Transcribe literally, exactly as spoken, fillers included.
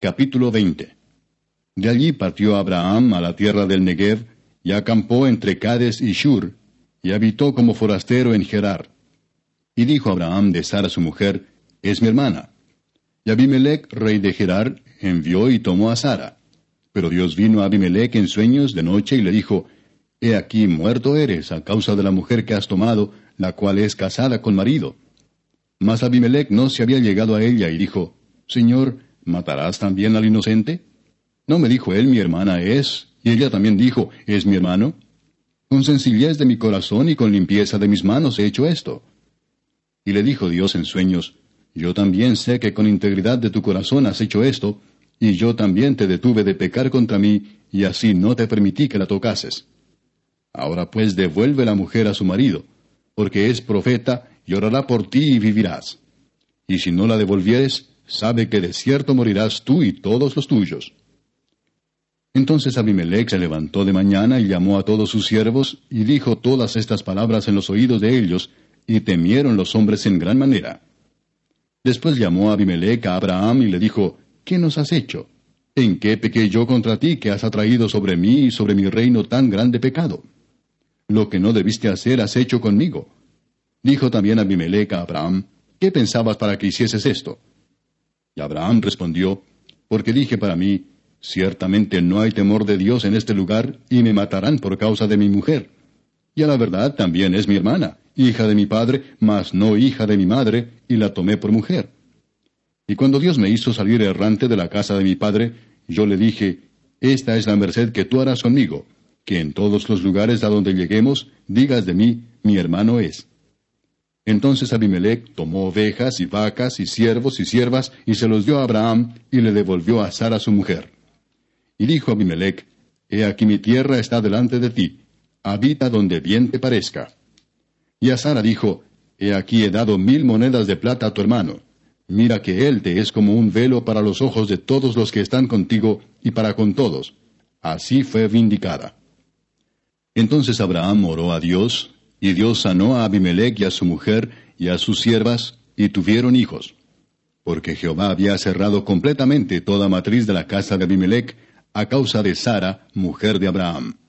Capítulo veinte. De allí partió Abraham a la tierra del Negev, y acampó entre Cades y Shur, y habitó como forastero en Gerar. Y dijo Abraham de Sara su mujer, es mi hermana. Y Abimelech, rey de Gerar, envió y tomó a Sara. Pero Dios vino a Abimelech en sueños de noche y le dijo, he aquí muerto eres a causa de la mujer que has tomado, la cual es casada con marido. Mas Abimelech no se había llegado a ella y dijo, Señor, ¿matarás también al inocente? ¿No me dijo él, mi hermana es? Y ella también dijo, ¿es mi hermano? Con sencillez de mi corazón y con limpieza de mis manos he hecho esto. Y le dijo Dios en sueños, yo también sé que con integridad de tu corazón has hecho esto, y yo también te detuve de pecar contra mí, y así no te permití que la tocases. Ahora pues devuelve la mujer a su marido, porque es profeta, y orará por ti y vivirás. Y si no la devolvieres, sabe que de cierto morirás tú y todos los tuyos. Entonces Abimelech se levantó de mañana y llamó a todos sus siervos, y dijo todas estas palabras en los oídos de ellos, y temieron los hombres en gran manera. Después llamó Abimelech a Abraham y le dijo, ¿qué nos has hecho? ¿En qué pequé yo contra ti que has atraído sobre mí y sobre mi reino tan grande pecado? Lo que no debiste hacer has hecho conmigo. Dijo también Abimelech a Abraham, ¿qué pensabas para que hicieses esto? Y Abraham respondió, porque dije para mí, ciertamente no hay temor de Dios en este lugar, y me matarán por causa de mi mujer. Y a la verdad también es mi hermana, hija de mi padre, mas no hija de mi madre, y la tomé por mujer. Y cuando Dios me hizo salir errante de la casa de mi padre, yo le dije, esta es la merced que tú harás conmigo, que en todos los lugares a donde lleguemos, digas de mí, mi hermano es. Entonces Abimelech tomó ovejas y vacas y siervos y siervas, y se los dio a Abraham, y le devolvió a Sara su mujer. Y dijo Abimelech, he aquí mi tierra está delante de ti, habita donde bien te parezca. Y a Sara dijo, he aquí he dado mil monedas de plata a tu hermano. Mira que él te es como un velo para los ojos de todos los que están contigo, y para con todos. Así fue vindicada. Entonces Abraham oró a Dios, y Dios sanó a Abimelech y a su mujer, y a sus siervas, y tuvieron hijos. Porque Jehová había cerrado completamente toda matriz de la casa de Abimelech, a causa de Sara, mujer de Abraham.